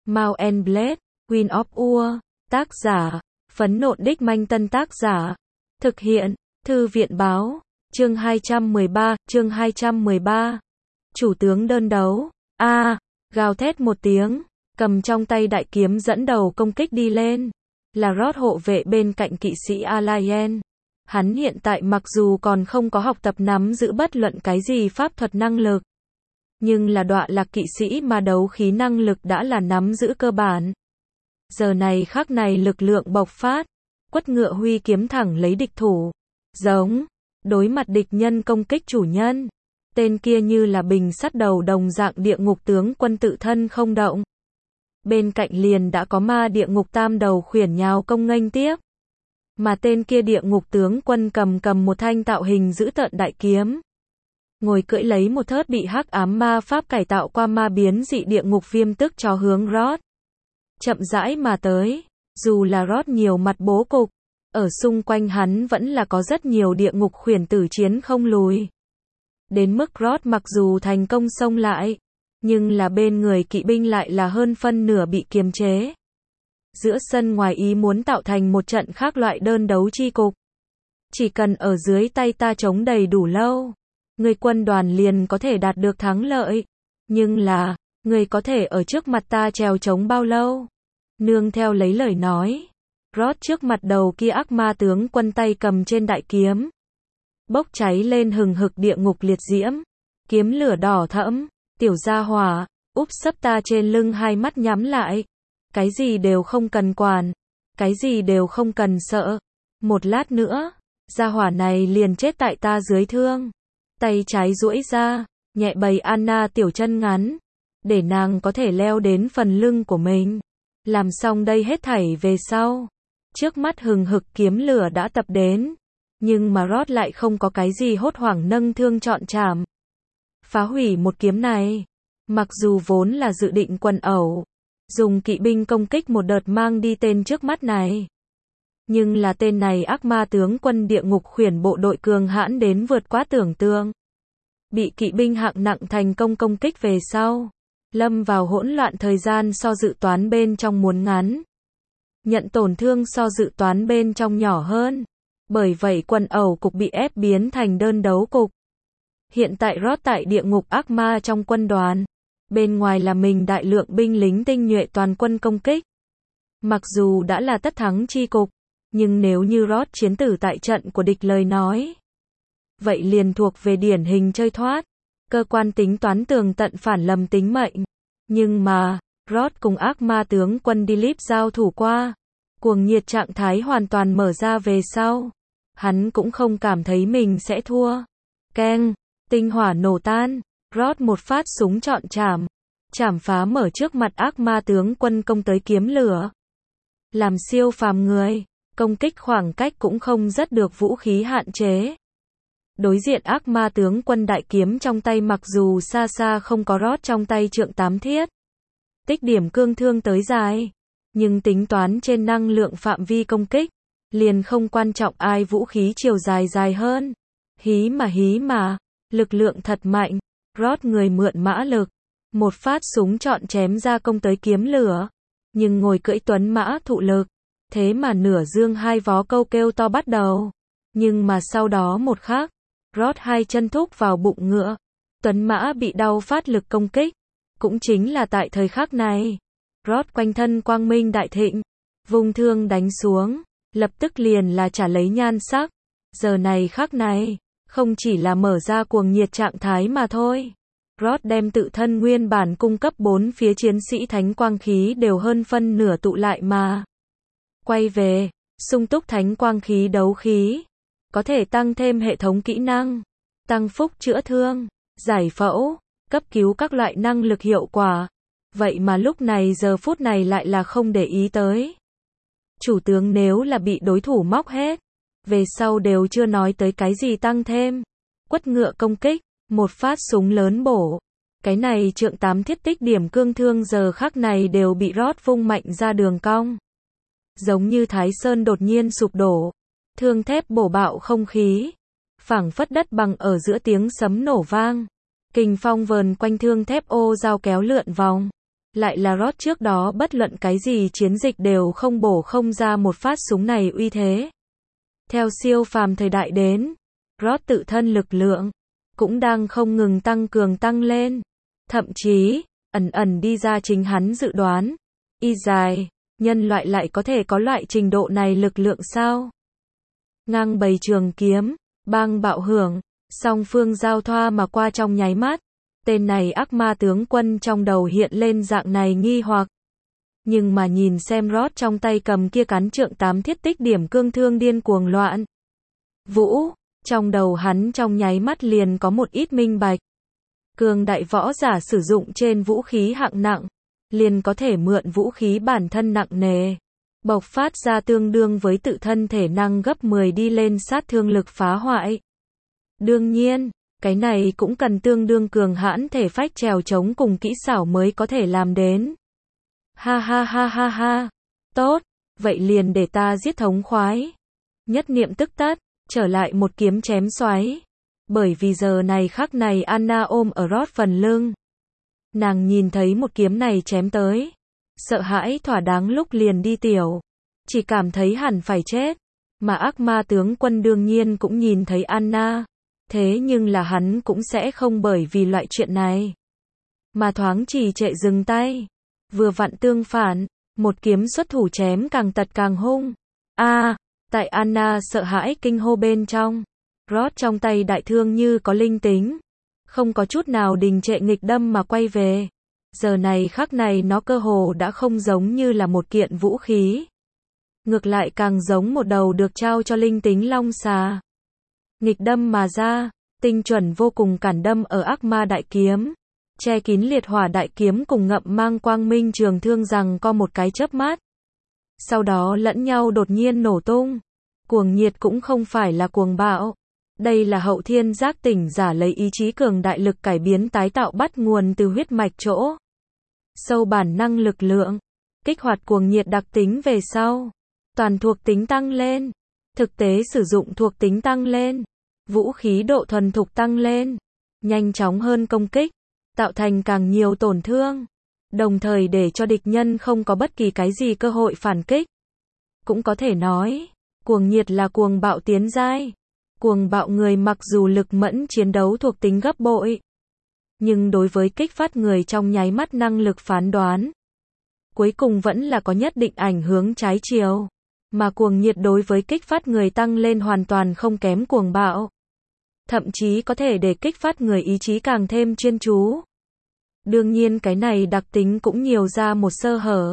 Mount and Blade, Queen of War, tác giả, Phấn Nộn Đích Manh Tân tác giả, thực hiện, Thư viện báo, chương 213, Chủ tướng đơn đấu, gào thét một tiếng, cầm trong tay đại kiếm dẫn đầu công kích đi lên, là Roth hộ vệ bên cạnh kỵ sĩ Alliance. Hắn hiện tại mặc dù còn không có học tập nắm giữ bất luận cái gì pháp thuật năng lực, nhưng là đọa lạc kỵ sĩ mà đấu khí năng lực đã là nắm giữ cơ bản. Giờ này khắc này lực lượng bộc phát, quất ngựa huy kiếm thẳng lấy địch thủ, giống, đối mặt địch nhân công kích chủ nhân. Tên kia như là bình sắt đầu đồng dạng địa ngục tướng quân tự thân không động. Bên cạnh liền đã có ma địa ngục tam đầu khuyển nhào công nghênh tiếp. Mà tên kia địa ngục tướng quân cầm một thanh tạo hình dữ tợn đại kiếm. Ngồi cưỡi lấy một thớt bị hắc ám ma pháp cải tạo qua ma biến dị địa ngục viêm tức cho hướng Roth. Chậm rãi mà tới, dù là Roth nhiều mặt bố cục, ở xung quanh hắn vẫn là có rất nhiều địa ngục khuyển tử chiến không lùi. Đến mức Roth mặc dù thành công xông lại, nhưng là bên người kỵ binh lại là hơn phân nửa bị kiềm chế. Giữa sân ngoài ý muốn tạo thành một trận khác loại đơn đấu chi cục. Chỉ cần ở dưới tay ta chống đầy đủ lâu, người quân đoàn liền có thể đạt được thắng lợi. Nhưng là, người có thể ở trước mặt ta trèo chống bao lâu? Nương theo lấy lời nói, Roth trước mặt đầu kia ác ma tướng quân tay cầm trên đại kiếm. Bốc cháy lên hừng hực địa ngục liệt diễm, kiếm lửa đỏ thẫm, tiểu gia hỏa, úp sấp ta trên lưng hai mắt nhắm lại. Cái gì đều không cần quản, cái gì đều không cần sợ. Một lát nữa, gia hỏa này liền chết tại ta dưới thương. Tay trái duỗi ra, nhẹ bày Anna tiểu chân ngắn, để nàng có thể leo đến phần lưng của mình. Làm xong đây hết thảy về sau, trước mắt hừng hực kiếm lửa đã tập đến. Nhưng mà Roth lại không có cái gì hốt hoảng nâng thương chọn chạm. Phá hủy một kiếm này, mặc dù vốn là dự định quần ẩu, dùng kỵ binh công kích một đợt mang đi tên trước mắt này. Nhưng là tên này ác ma tướng quân địa ngục khuyển bộ đội cường hãn đến vượt quá tưởng tượng. Bị kỵ binh hạng nặng thành công công kích về sau, lâm vào hỗn loạn thời gian so dự toán bên trong muốn ngắn. Nhận tổn thương so dự toán bên trong nhỏ hơn. Bởi vậy quần ẩu cục bị ép biến thành đơn đấu cục. Hiện tại Roth tại địa ngục ác ma trong quân đoàn. Bên ngoài là mình đại lượng binh lính tinh nhuệ toàn quân công kích. Mặc dù đã là tất thắng chi cục, nhưng nếu như Roth chiến tử tại trận của địch lời nói, vậy liền thuộc về điển hình chơi thoát. Cơ quan tính toán tường tận phản lầm tính mệnh. Nhưng mà, Roth cùng ác ma tướng quân Dilip giao thủ qua. Cuồng nhiệt trạng thái hoàn toàn mở ra về sau. Hắn cũng không cảm thấy mình sẽ thua. Keng, tinh hỏa nổ tan. Roth một phát súng chọn chảm phá mở trước mặt ác ma tướng quân công tới kiếm lửa. Làm siêu phàm người, công kích khoảng cách cũng không rất được vũ khí hạn chế. Đối diện ác ma tướng quân đại kiếm trong tay mặc dù xa xa không có Roth trong tay trượng tám thiết. Tích điểm cương thương tới dài. Nhưng tính toán trên năng lượng phạm vi công kích, liền không quan trọng ai vũ khí chiều dài hơn. Hí mà, lực lượng thật mạnh. Roth người mượn mã lực, một phát súng chọn chém ra công tới kiếm lửa. Nhưng ngồi cưỡi tuấn mã thụ lực, thế mà nửa dương hai vó câu kêu to bắt đầu. Nhưng mà sau đó một khắc, Roth hai chân thúc vào bụng ngựa. Tuấn mã bị đau phát lực công kích. Cũng chính là tại thời khắc này, Roth quanh thân quang minh đại thịnh, vung thương đánh xuống, lập tức liền là trả lấy nhan sắc. Giờ này khắc này, không chỉ là mở ra cuồng nhiệt trạng thái mà thôi. Roth đem tự thân nguyên bản cung cấp 4 phía chiến sĩ thánh quang khí đều hơn phân nửa tụ lại mà. Quay về, sung túc thánh quang khí đấu khí. Có thể tăng thêm hệ thống kỹ năng, tăng phúc chữa thương, giải phẫu, cấp cứu các loại năng lực hiệu quả. Vậy mà lúc này giờ phút này lại là không để ý tới. Chủ tướng nếu là bị đối thủ móc hết, về sau đều chưa nói tới cái gì tăng thêm. Quất ngựa công kích, một phát súng lớn bổ. Cái này trượng tám thiết tích điểm cương thương giờ khắc này đều bị Roth vung mạnh ra đường cong. Giống như Thái Sơn đột nhiên sụp đổ. Thương thép bổ bạo không khí. Phảng phất đất bằng ở giữa tiếng sấm nổ vang. Kình phong vờn quanh thương thép ô dao kéo lượn vòng. Lại là Roth trước đó bất luận cái gì chiến dịch đều không bổ không ra một phát súng này uy thế. Theo siêu phàm thời đại đến, Roth tự thân lực lượng cũng đang không ngừng tăng cường tăng lên. Thậm chí, ẩn ẩn đi ra chính hắn dự đoán. Y dài, nhân loại lại có thể có loại trình độ này lực lượng sao? Ngang bầy trường kiếm, bang bạo hưởng, song phương giao thoa mà qua trong nháy mắt. Tên này ác ma tướng quân trong đầu hiện lên dạng này nghi hoặc. Nhưng mà nhìn xem Roth trong tay cầm kia cán trượng 8 thiết tích điểm cương thương điên cuồng loạn vũ, trong đầu hắn trong nháy mắt liền có một ít minh bạch. Cường đại võ giả sử dụng trên vũ khí hạng nặng, liền có thể mượn vũ khí bản thân nặng nề, bộc phát ra tương đương với tự thân thể năng gấp 10 đi lên sát thương lực phá hoại. Đương nhiên, cái này cũng cần tương đương cường hãn thể phách trèo trống cùng kỹ xảo mới có thể làm đến. Ha ha ha ha ha. Tốt, vậy liền để ta giết thống khoái. Nhất niệm tức tắt, trở lại một kiếm chém xoáy. Bởi vì giờ này khắc này Anna ôm ở Roth phần lưng. Nàng nhìn thấy một kiếm này chém tới. Sợ hãi thỏa đáng lúc liền đi tiểu. Chỉ cảm thấy hẳn phải chết. Mà ác ma tướng quân đương nhiên cũng nhìn thấy Anna. Thế nhưng là hắn cũng sẽ không bởi vì loại chuyện này mà thoáng trì trệ dừng tay. Vừa vặn tương phản, một kiếm xuất thủ chém càng tật càng hung. Tại Anna sợ hãi kinh hô bên trong, Roth trong tay đại thương như có linh tính, không có chút nào đình trệ nghịch đâm mà quay về. Giờ này khắc này nó cơ hồ đã không giống như là một kiện vũ khí, ngược lại càng giống một đầu được trao cho linh tính long xà. Nghịch đâm mà ra, tinh chuẩn vô cùng cản đâm ở ác ma đại kiếm, che kín liệt hỏa đại kiếm cùng ngậm mang quang minh trường thương rằng có một cái chớp mắt. Sau đó lẫn nhau đột nhiên nổ tung. Cuồng nhiệt cũng không phải là cuồng bạo. Đây là hậu thiên giác tỉnh giả lấy ý chí cường đại lực cải biến tái tạo bắt nguồn từ huyết mạch chỗ sâu bản năng lực lượng. Kích hoạt cuồng nhiệt đặc tính về sau, toàn thuộc tính tăng lên, thực tế sử dụng thuộc tính tăng lên, vũ khí độ thuần thục tăng lên, nhanh chóng hơn công kích, tạo thành càng nhiều tổn thương, đồng thời để cho địch nhân không có bất kỳ cái gì cơ hội phản kích. Cũng có thể nói, cuồng nhiệt là cuồng bạo tiến giai. Cuồng bạo người mặc dù lực mẫn chiến đấu thuộc tính gấp bội, nhưng đối với kích phát người trong nháy mắt năng lực phán đoán, cuối cùng vẫn là có nhất định ảnh hướng trái chiều. Mà cuồng nhiệt đối với kích phát người tăng lên hoàn toàn không kém cuồng bạo. Thậm chí có thể để kích phát người ý chí càng thêm chuyên chú. Đương nhiên cái này đặc tính cũng nhiều ra một sơ hở.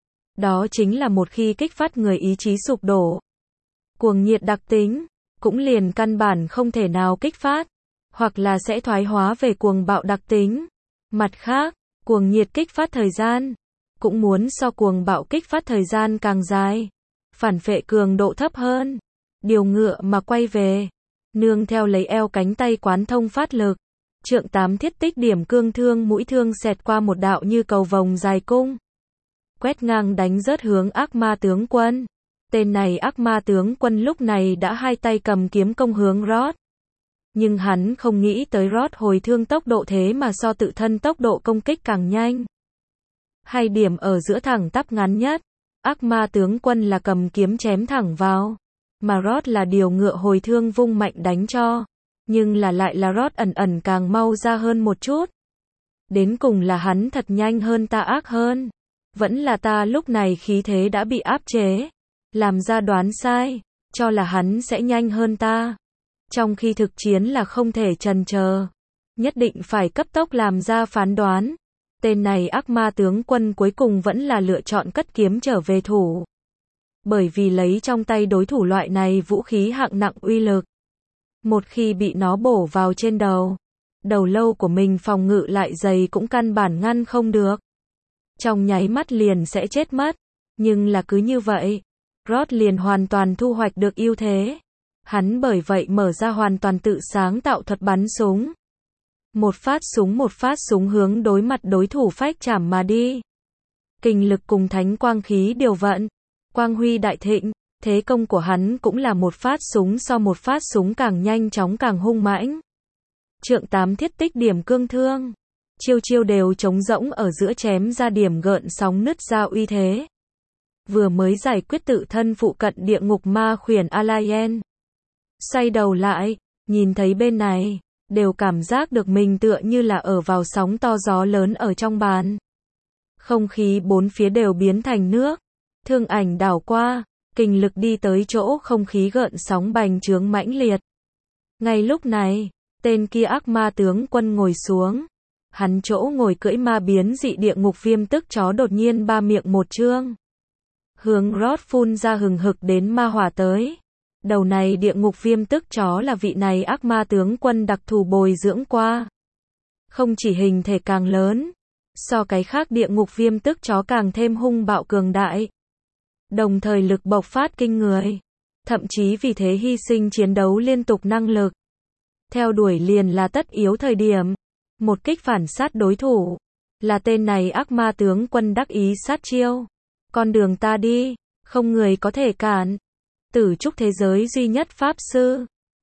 Đó chính là một khi kích phát người ý chí sụp đổ, cuồng nhiệt đặc tính cũng liền căn bản không thể nào kích phát, hoặc là sẽ thoái hóa về cuồng bạo đặc tính. Mặt khác, cuồng nhiệt kích phát thời gian cũng muốn so cuồng bạo kích phát thời gian càng dài, phản phệ cường độ thấp hơn, điều ngựa mà quay về, nương theo lấy eo cánh tay quán thông phát lực. Trượng 8 thiết tích điểm cương thương mũi thương xẹt qua một đạo như cầu vồng dài cung, quét ngang đánh rớt hướng ác ma tướng quân. Tên này ác ma tướng quân lúc này đã hai tay cầm kiếm công hướng Roth. Nhưng hắn không nghĩ tới Roth hồi thương tốc độ thế mà so tự thân tốc độ công kích càng nhanh. Hai điểm ở giữa thẳng tắp ngắn nhất, ác ma tướng quân là cầm kiếm chém thẳng vào, mà Roth là điều ngựa hồi thương vung mạnh đánh cho. Nhưng lại là Roth ẩn ẩn càng mau ra hơn một chút. Đến cùng là hắn thật nhanh hơn ta ác hơn. Vẫn là ta lúc này khí thế đã bị áp chế, làm ra đoán sai, cho là hắn sẽ nhanh hơn ta. Trong khi thực chiến là không thể chần chờ, nhất định phải cấp tốc làm ra phán đoán. Tên này ác ma tướng quân cuối cùng vẫn là lựa chọn cất kiếm trở về thủ. Bởi vì lấy trong tay đối thủ loại này vũ khí hạng nặng uy lực, một khi bị nó bổ vào trên đầu, đầu lâu của mình phòng ngự lại dày cũng căn bản ngăn không được. Trong nháy mắt liền sẽ chết mất. Nhưng là cứ như vậy, Roth liền hoàn toàn thu hoạch được ưu thế. Hắn bởi vậy mở ra hoàn toàn tự sáng tạo thuật bắn súng. Một phát súng hướng đối mặt đối thủ phách chảm mà đi. Kình lực cùng thánh quang khí điều vận, quang huy đại thịnh, thế công của hắn cũng là một phát súng so một phát súng càng nhanh chóng càng hung mãnh. Trượng 8 thiết tích điểm cương thương, chiêu chiêu đều trống rỗng ở giữa chém ra điểm gợn sóng nứt ra uy thế. Vừa mới giải quyết tự thân phụ cận địa ngục ma khuyển Alien. Xoay đầu lại, nhìn thấy bên này, đều cảm giác được mình tựa như là ở vào sóng to gió lớn ở trong bàn. Không khí bốn phía đều biến thành nước. Thương ảnh đảo qua, kình lực đi tới chỗ không khí gợn sóng bành trướng mãnh liệt. Ngay lúc này, tên kia ác ma tướng quân ngồi xuống. Hắn chỗ ngồi cưỡi ma biến dị địa ngục viêm tức chó đột nhiên ba miệng một trương. Hướng Rod phun ra hừng hực đến ma hỏa tới. Đầu này địa ngục viêm tức chó là vị này ác ma tướng quân đặc thù bồi dưỡng qua. Không chỉ hình thể càng lớn, so cái khác địa ngục viêm tức chó càng thêm hung bạo cường đại. Đồng thời lực bộc phát kinh người. Thậm chí vì thế hy sinh chiến đấu liên tục năng lực. Theo đuổi liền là tất yếu thời điểm. Một kích phản sát đối thủ. Là tên này ác ma tướng quân đắc ý sát chiêu. Con đường ta đi, không người có thể cản. Tử trúc thế giới duy nhất pháp sư.